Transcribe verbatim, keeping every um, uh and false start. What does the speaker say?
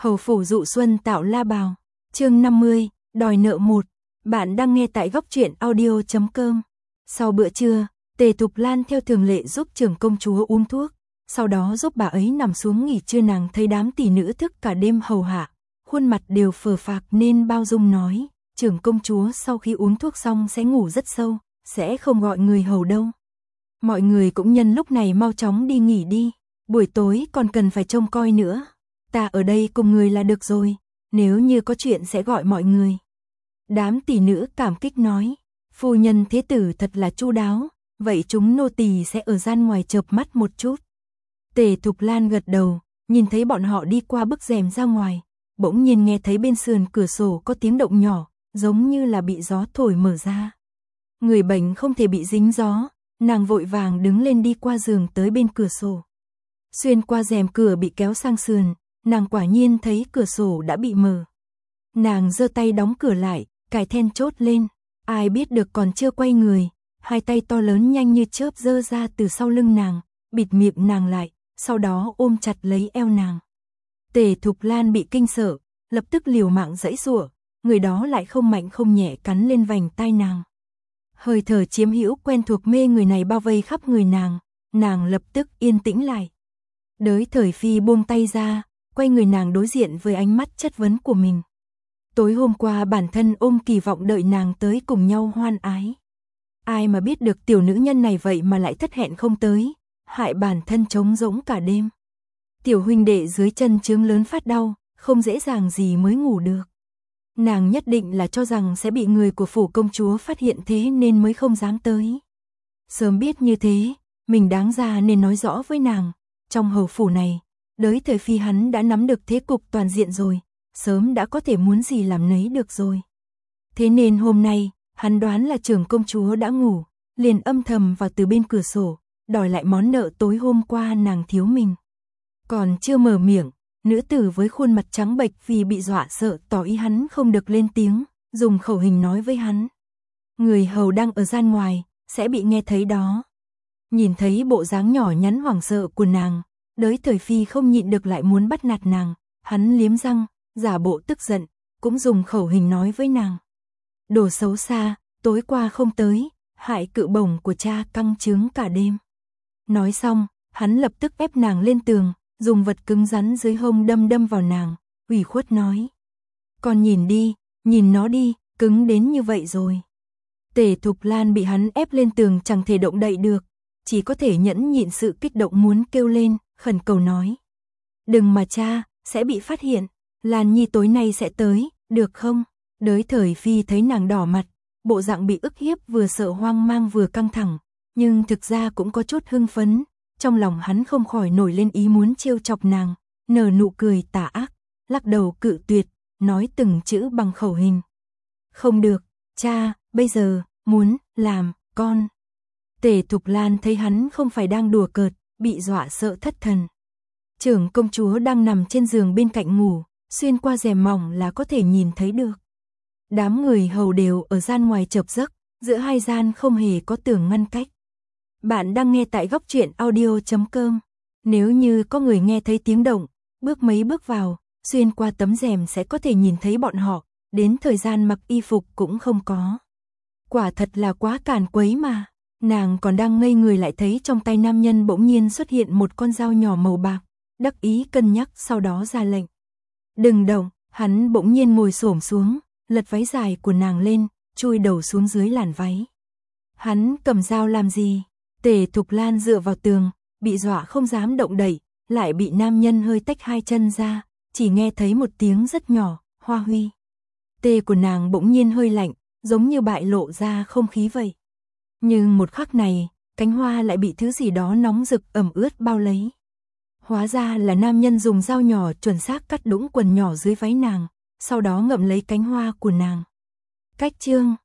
Hầu phủ dụ xuân tạo la bào. Chương năm mươi, đòi nợ một. Bạn đang nghe tại góc truyện audio chấm com. Sau bữa trưa, Tề Thục Lan theo thường lệ giúp trưởng công chúa uống thuốc, sau đó giúp bà ấy nằm xuống nghỉ trưa. Nàng thấy đám tỷ nữ thức cả đêm hầu hạ, khuôn mặt đều phờ phạc nên bao dung nói, trưởng công chúa sau khi uống thuốc xong sẽ ngủ rất sâu, sẽ không gọi người hầu đâu. Mọi người cũng nhân lúc này mau chóng đi nghỉ đi, buổi tối còn cần phải trông coi nữa. Ta ở đây cùng người là được rồi, nếu như có chuyện sẽ gọi mọi người. Đám tỷ nữ cảm kích nói, phu nhân thế tử thật là chu đáo, vậy chúng nô tỳ sẽ ở gian ngoài chợp mắt một chút. Tề Thục Lan gật đầu, nhìn thấy bọn họ đi qua bức rèm ra ngoài, bỗng nhiên nghe thấy bên sườn cửa sổ có tiếng động nhỏ, giống như là bị gió thổi mở ra. Người bệnh không thể bị dính gió, nàng vội vàng đứng lên đi qua giường tới bên cửa sổ. Xuyên qua rèm cửa bị kéo sang sườn, nàng quả nhiên thấy cửa sổ đã bị mở. Nàng giơ tay đóng cửa lại, cài then chốt lên, ai biết được còn chưa quay người, hai tay to lớn nhanh như chớp giơ ra từ sau lưng nàng, bịt miệng nàng lại, sau đó ôm chặt lấy eo nàng. Tề Thục Lan bị kinh sợ, lập tức liều mạng giãy giụa, người đó lại không mạnh không nhẹ cắn lên vành tai nàng. Hơi thở chiếm hữu quen thuộc mê người này bao vây khắp người nàng, nàng lập tức yên tĩnh lại. Đới Thời Phi buông tay ra, quay người nàng đối diện với ánh mắt chất vấn của mình. Tối hôm qua bản thân ôm kỳ vọng đợi nàng tới cùng nhau hoan ái. Ai mà biết được tiểu nữ nhân này vậy mà lại thất hẹn không tới, hại bản thân trống rỗng cả đêm. Tiểu huynh đệ dưới chân chướng lớn phát đau, không dễ dàng gì mới ngủ được. Nàng nhất định là cho rằng sẽ bị người của phủ công chúa phát hiện thế nên mới không dám tới. Sớm biết như thế, mình đáng ra nên nói rõ với nàng, trong hầu phủ này, Đới Thời Phi hắn đã nắm được thế cục toàn diện rồi, sớm đã có thể muốn gì làm nấy được rồi. Thế nên hôm nay, hắn đoán là trưởng công chúa đã ngủ, liền âm thầm vào từ bên cửa sổ, đòi lại món nợ tối hôm qua nàng thiếu mình. Còn chưa mở miệng, nữ tử với khuôn mặt trắng bệch vì bị dọa sợ tỏ ý hắn không được lên tiếng, dùng khẩu hình nói với hắn. Người hầu đang ở gian ngoài, sẽ bị nghe thấy đó. Nhìn thấy bộ dáng nhỏ nhắn hoảng sợ của nàng, Đới Thời Phi không nhịn được lại muốn bắt nạt nàng, hắn liếm răng, giả bộ tức giận, cũng dùng khẩu hình nói với nàng. Đồ xấu xa, tối qua không tới, hại cự bổng của cha căng trướng cả đêm. Nói xong, hắn lập tức ép nàng lên tường, dùng vật cứng rắn dưới hông đâm đâm vào nàng, ủy khuất nói. Con nhìn đi, nhìn nó đi, cứng đến như vậy rồi. Tề Thục Lan bị hắn ép lên tường chẳng thể động đậy được, chỉ có thể nhẫn nhịn sự kích động muốn kêu lên, khẩn cầu nói. Đừng mà cha, sẽ bị phát hiện, Lan Nhi tối nay sẽ tới, được không? Đới Thời Phi thấy nàng đỏ mặt, bộ dạng bị ức hiếp vừa sợ hoang mang vừa căng thẳng, nhưng thực ra cũng có chút hưng phấn, trong lòng hắn không khỏi nổi lên ý muốn trêu chọc nàng, nở nụ cười tà ác, lắc đầu cự tuyệt, nói từng chữ bằng khẩu hình. Không được, cha, bây giờ, muốn, làm, con. Tề Thục Lan thấy hắn không phải đang đùa cợt, bị dọa sợ thất thần. Trưởng công chúa đang nằm trên giường bên cạnh ngủ, xuyên qua rèm mỏng là có thể nhìn thấy được. Đám người hầu đều ở gian ngoài chợp giấc, giữa hai gian không hề có tường ngăn cách. Bạn đang nghe tại góc truyện audio chấm com. Nếu như có người nghe thấy tiếng động, bước mấy bước vào, xuyên qua tấm rèm sẽ có thể nhìn thấy bọn họ, đến thời gian mặc y phục cũng không có. Quả thật là quá càn quấy mà. Nàng còn đang ngây người lại thấy trong tay nam nhân bỗng nhiên xuất hiện một con dao nhỏ màu bạc, đắc ý cân nhắc sau đó ra lệnh. Đừng động, hắn bỗng nhiên ngồi xổm xuống, lật váy dài của nàng lên, chui đầu xuống dưới làn váy. Hắn cầm dao làm gì? Tề Thục Lan dựa vào tường, bị dọa không dám động đậy, lại bị nam nhân hơi tách hai chân ra, chỉ nghe thấy một tiếng rất nhỏ, Hoa Huy. Tê của nàng bỗng nhiên hơi lạnh, giống như bại lộ ra không khí vậy. Nhưng một khắc này, cánh hoa lại bị thứ gì đó nóng rực ẩm ướt bao lấy. Hóa ra là nam nhân dùng dao nhỏ chuẩn xác cắt đũng quần nhỏ dưới váy nàng, sau đó ngậm lấy cánh hoa của nàng. Cách chương